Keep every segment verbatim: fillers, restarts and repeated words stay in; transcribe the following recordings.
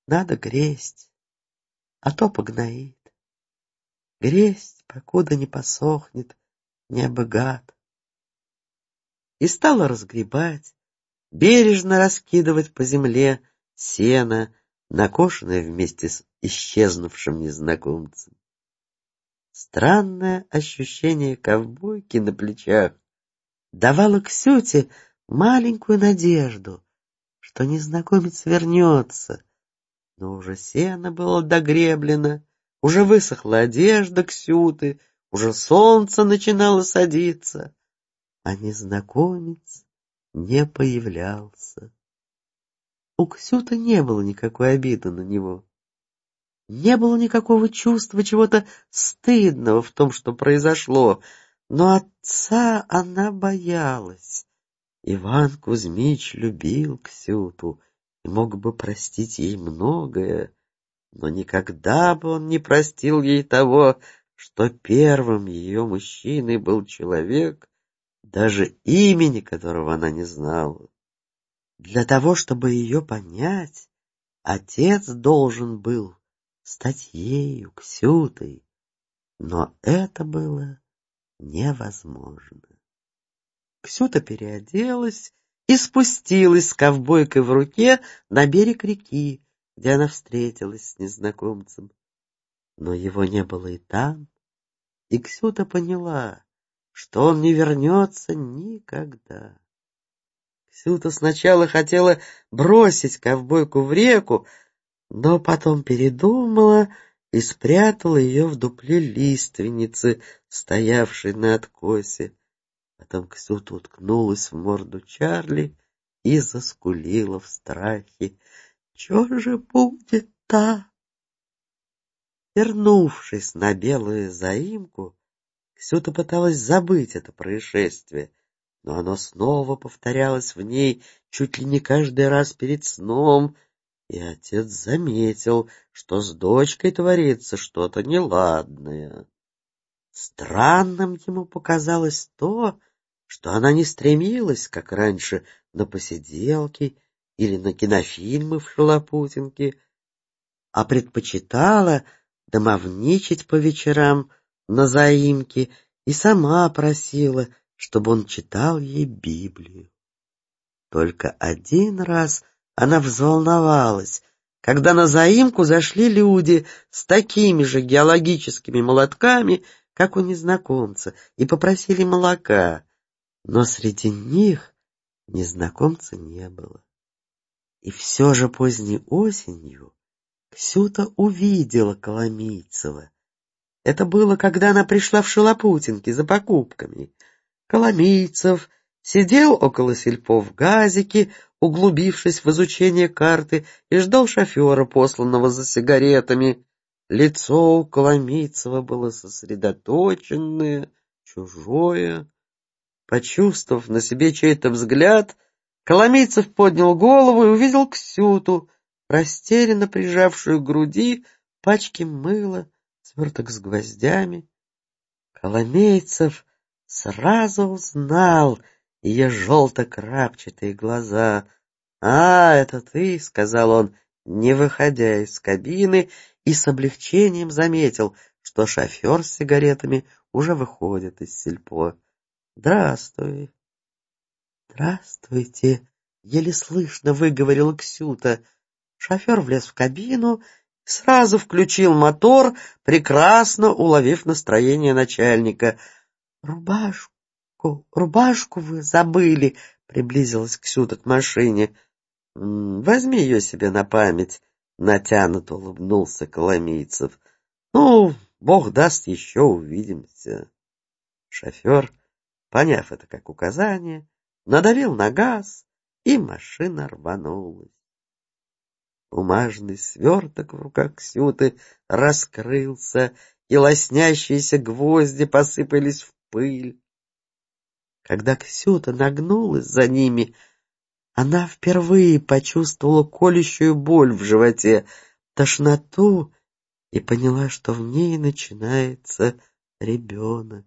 Надо гресть, а то погноит. Гресть, покуда не посохнет небо гад. И стала разгребать, бережно раскидывать по земле сено, накошенное вместе с исчезнувшим незнакомцем. Странное ощущение ковбойки на плечах давало Ксюте маленькую надежду, что незнакомец вернется. Но уже сено было догреблено, уже высохла одежда Ксюты, уже солнце начинало садиться, а незнакомец не появлялся. У Ксюты не было никакой обиды на него. Не было никакого чувства чего-то стыдного в том, что произошло, но отца она боялась. Иван Кузьмич любил Ксюту и мог бы простить ей многое, но никогда бы он не простил ей того, что первым ее мужчиной был человек, даже имени которого она не знала. Для того, чтобы ее понять, отец должен был стать ею, Ксютой, но это было невозможно. Ксюта переоделась и спустилась с ковбойкой в руке на берег реки, где она встретилась с незнакомцем. Но его не было и там, и Ксюта поняла, что он не вернется никогда. Ксюта сначала хотела бросить ковбойку в реку, но потом передумала и спрятала ее в дупле лиственницы, стоявшей на откосе. Потом Ксюта уткнулась в морду Чарли и заскулила в страхе. «Чё же будет-то?» Вернувшись на белую заимку, Ксюта пыталась забыть это происшествие, но оно снова повторялось в ней чуть ли не каждый раз перед сном, и отец заметил, что с дочкой творится что-то неладное. Странным ему показалось то, что она не стремилась, как раньше, на посиделки или на кинофильмы в Шалопутинке, а предпочитала домовничать по вечерам на заимке и сама просила, чтобы он читал ей Библию. Только один раз она взволновалась, когда на заимку зашли люди с такими же геологическими молотками, как у незнакомца, и попросили молока, но среди них незнакомца не было. И все же поздней осенью Ксюта увидела Коломийцева. Это было, когда она пришла в Шалопутинки за покупками. Коломийцев сидел около сельпо в газике, углубившись в изучение карты, и ждал шофера, посланного за сигаретами. Лицо у Коломийцева было сосредоточенное, чужое. Почувствовав на себе чей-то взгляд, Коломийцев поднял голову и увидел Ксюту, растерянно прижавшую к груди пачки мыла, сверток с гвоздями. Коломейцев сразу узнал ее желто-крапчатые глаза. «А, это ты», — сказал он, не выходя из кабины, и с облегчением заметил, что шофер с сигаретами уже выходит из сельпо. «Здравствуй». «Здравствуйте», — еле слышно выговорила Ксюта. Шофер влез в кабину и сразу включил мотор, прекрасно уловив настроение начальника. «Рубашку, рубашку вы забыли», — приблизилась Ксюта к машине. «Возьми ее себе на память», — натянуто улыбнулся Коломийцев. «Ну, бог даст, еще увидимся». Шофер, поняв это как указание, надавил на газ, и машина рванулась. Бумажный сверток в руках Ксюты раскрылся, и лоснящиеся гвозди посыпались в пыль. Когда Ксюта нагнулась за ними, она впервые почувствовала колющую боль в животе, тошноту, и поняла, что в ней начинается ребенок.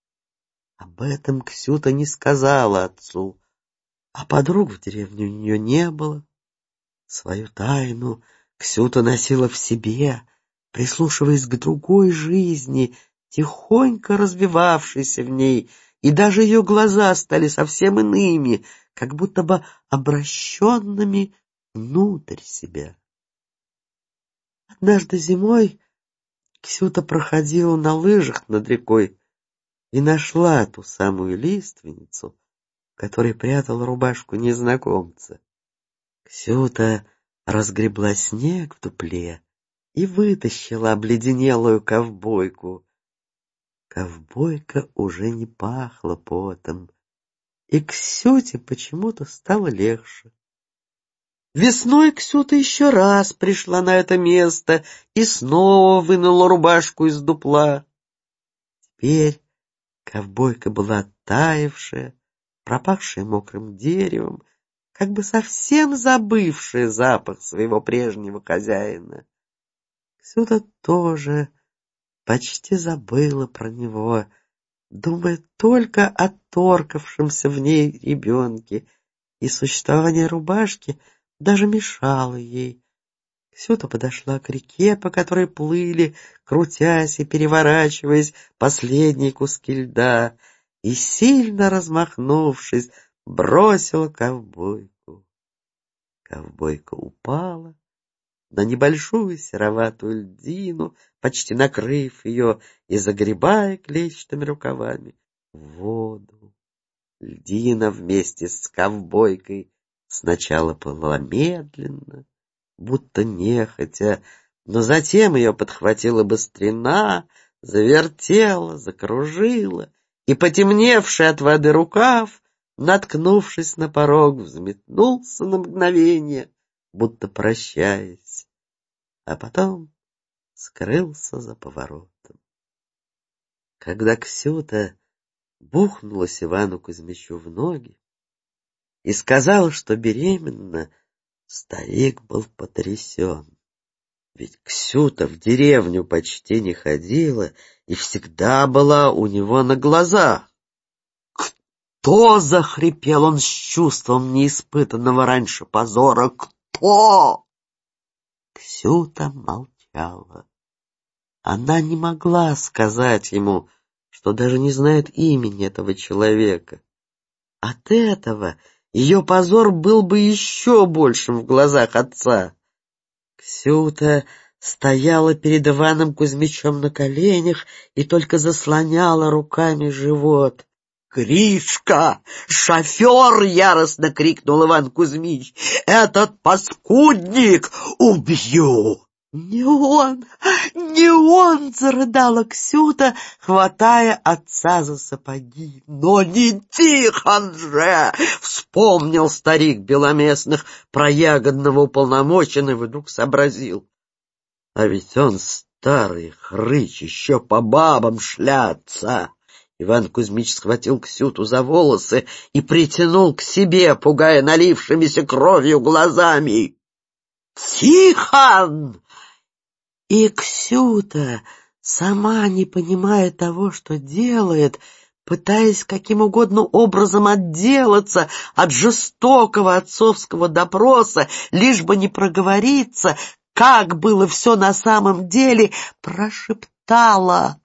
Об этом Ксюта не сказала отцу, а подруг в деревне у нее не было. Свою тайну Ксюта носила в себе, прислушиваясь к другой жизни, тихонько развивавшейся в ней, и даже ее глаза стали совсем иными, как будто бы обращенными внутрь себя. Однажды зимой Ксюта проходила на лыжах над рекой и нашла ту самую лиственницу, в которой прятала рубашку незнакомца. Ксюта разгребла снег в дупле и вытащила обледенелую ковбойку. Ковбойка уже не пахла потом, и Ксюте почему-то стало легче. Весной Ксюта еще раз пришла на это место и снова вынула рубашку из дупла. Теперь ковбойка была оттаившая, пропахшая мокрым деревом, как бы совсем забывшая запах своего прежнего хозяина. Ксюта тоже почти забыла про него, думая только о торкавшемся в ней ребенке, и существование рубашки даже мешало ей. Ксюта подошла к реке, по которой плыли, крутясь и переворачиваясь, последние куски льда, и, сильно размахнувшись, бросила ковбойку. Ковбойка упала на небольшую сероватую льдину, почти накрыв ее и загребая клетчатыми рукавами в воду. Льдина вместе с ковбойкой сначала плыла медленно, будто нехотя, но затем ее подхватила быстрена, завертела, закружила, и потемневший от воды рукав, наткнувшись на порог, взметнулся на мгновение, будто прощаясь, а потом скрылся за поворотом. Когда Ксюта бухнулась Ивану Кузьмичу в ноги и сказала, что беременна, старик был потрясен. Ведь Ксюта в деревню почти не ходила и всегда была у него на глазах. «Кто?» — захрипел он с чувством неиспытанного раньше позора. «Кто?» Ксюта молчала. Она не могла сказать ему, что даже не знает имени этого человека. От этого ее позор был бы еще большим в глазах отца. Ксюта стояла перед Иваном Кузьмичем на коленях и только заслоняла руками живот. «Гришка! Шофер!» — яростно крикнул Иван Кузьмич. «Этот паскудник убью!» «Не он! Не он!» — зарыдала Ксюта, хватая отца за сапоги. «Но не Тихон же!» — вспомнил старик Беломестных про ягодного уполномоченного и вдруг сообразил. А ведь он старый хрыч, еще по бабам шляться. Иван Кузьмич схватил Ксюту за волосы и притянул к себе, пугая налившимися кровью глазами. «Тихон!» И Ксюта, сама не понимая того, что делает, пытаясь каким угодно образом отделаться от жестокого отцовского допроса, лишь бы не проговориться, как было все на самом деле, прошептала: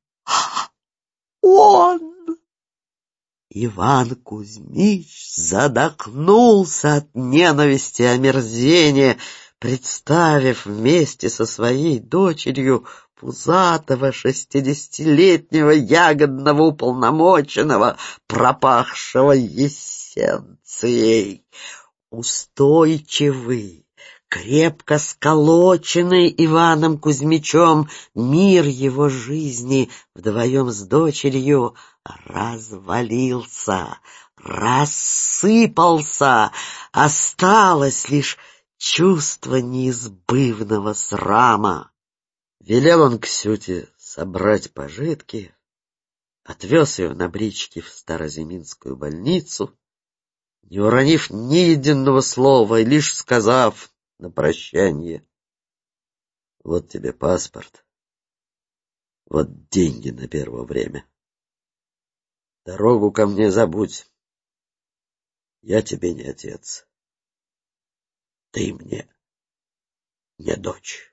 «Он!» Иван Кузьмич задохнулся от ненависти и омерзения, представив вместе со своей дочерью пузатого шестидесятилетнего ягодного уполномоченного, пропахшего эссенцией. Устойчивый, крепко сколоченный Иваном Кузьмичем мир его жизни вдвоем с дочерью развалился, рассыпался, осталось лишь чувство неизбывного срама. Велел он Ксюте собрать пожитки, отвез ее на бричке в Староземинскую больницу, не уронив ни единого слова и лишь сказав на прощание: «Вот тебе паспорт, вот деньги на первое время. Дорогу ко мне забудь, я тебе не отец, ты мне не дочь.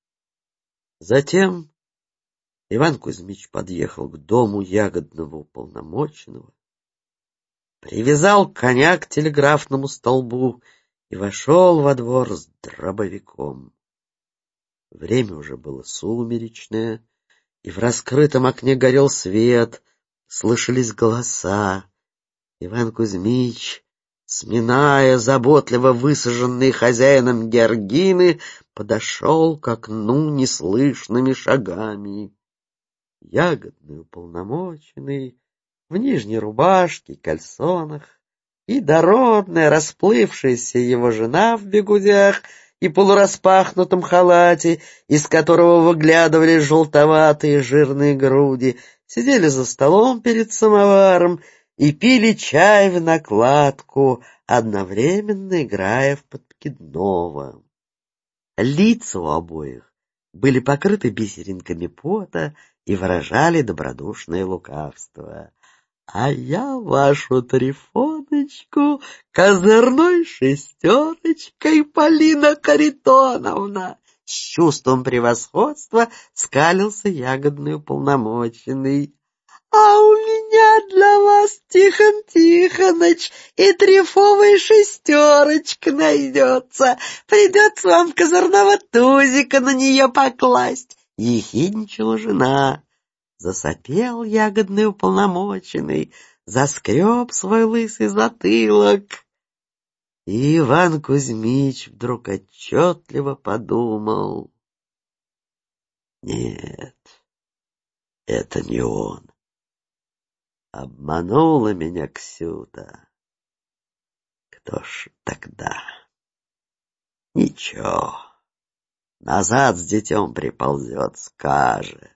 Затем Иван Кузьмич подъехал к дому ягодного уполномоченного, привязал коня к телеграфному столбу и вошел во двор с дробовиком. Время уже было сумеречное, и в раскрытом окне горел свет, слышались голоса. Иван Кузьмич, сминая заботливо высаженные хозяином георгины, подошел к окну неслышными шагами. Ягодный уполномоченный в нижней рубашке и кальсонах, и дородная расплывшаяся его жена в бегудях и полураспахнутом халате, из которого выглядывали желтоватые жирные груди, сидели за столом перед самоваром и пили чай в накладку, одновременно играя в подкидного. Лица у обоих были покрыты бисеринками пота и выражали добродушное лукавство. А я вашу Трифоночку козырной шестерочкой, Полина Харитоновна! С чувством превосходства скалился ягодный уполномоченный. А у меня для вас, Тихон Тихоныч, и трефовая шестерочка найдется. Придется вам козырного тузика на нее покласть. Ехидничала жена. Засопел ягодный уполномоченный, заскреб свой лысый затылок. И Иван Кузьмич вдруг отчетливо подумал: нет, это не он. Обманула меня Ксюта. Кто ж тогда? Ничего, назад с детем приползет, скажет.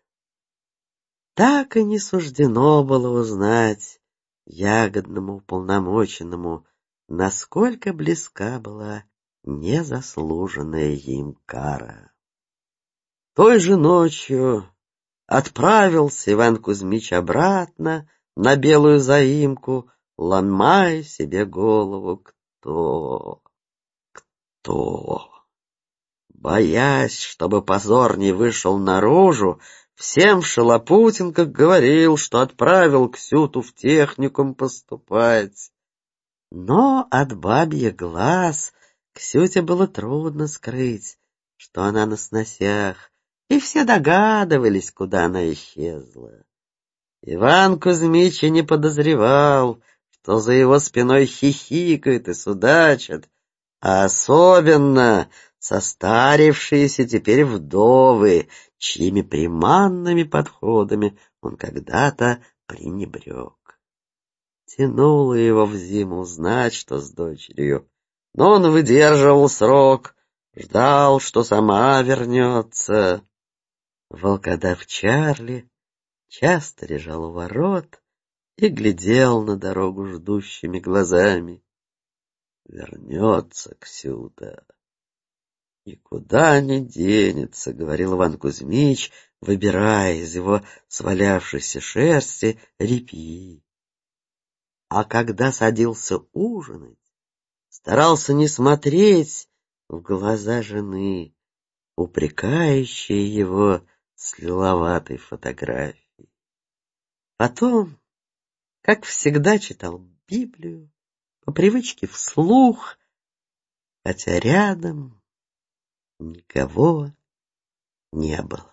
Так и не суждено было узнать ягодному уполномоченному, насколько близка была незаслуженная им кара. Той же ночью отправился Иван Кузьмич обратно на Белую Заимку, ломая себе голову, кто, кто. Боясь, чтобы позор не вышел наружу, всем в шалопутинках говорил, что отправил Ксюту в техникум поступать. Но от бабьих глаз Ксюте было трудно скрыть, что она на сносях, и все догадывались, куда она исчезла. Иван Кузьмич и не подозревал, что за его спиной хихикают и судачат, а особенно состарившиеся теперь вдовы, чьими приманными подходами он когда-то пренебрег. Тянуло его в зиму узнать, что с дочерью, но он выдерживал срок, ждал, что сама вернется. Волкодав Чарли часто лежал у ворот и глядел на дорогу ждущими глазами. Вернется Ксюта, никуда не денется, — говорил Иван Кузьмич, выбирая из его свалявшейся шерсти репьи. А когда садился ужинать, старался не смотреть в глаза жены, упрекающие его с лиловатой фотографией. Потом, как всегда, читал Библию, по привычке вслух, хотя рядом никого не было.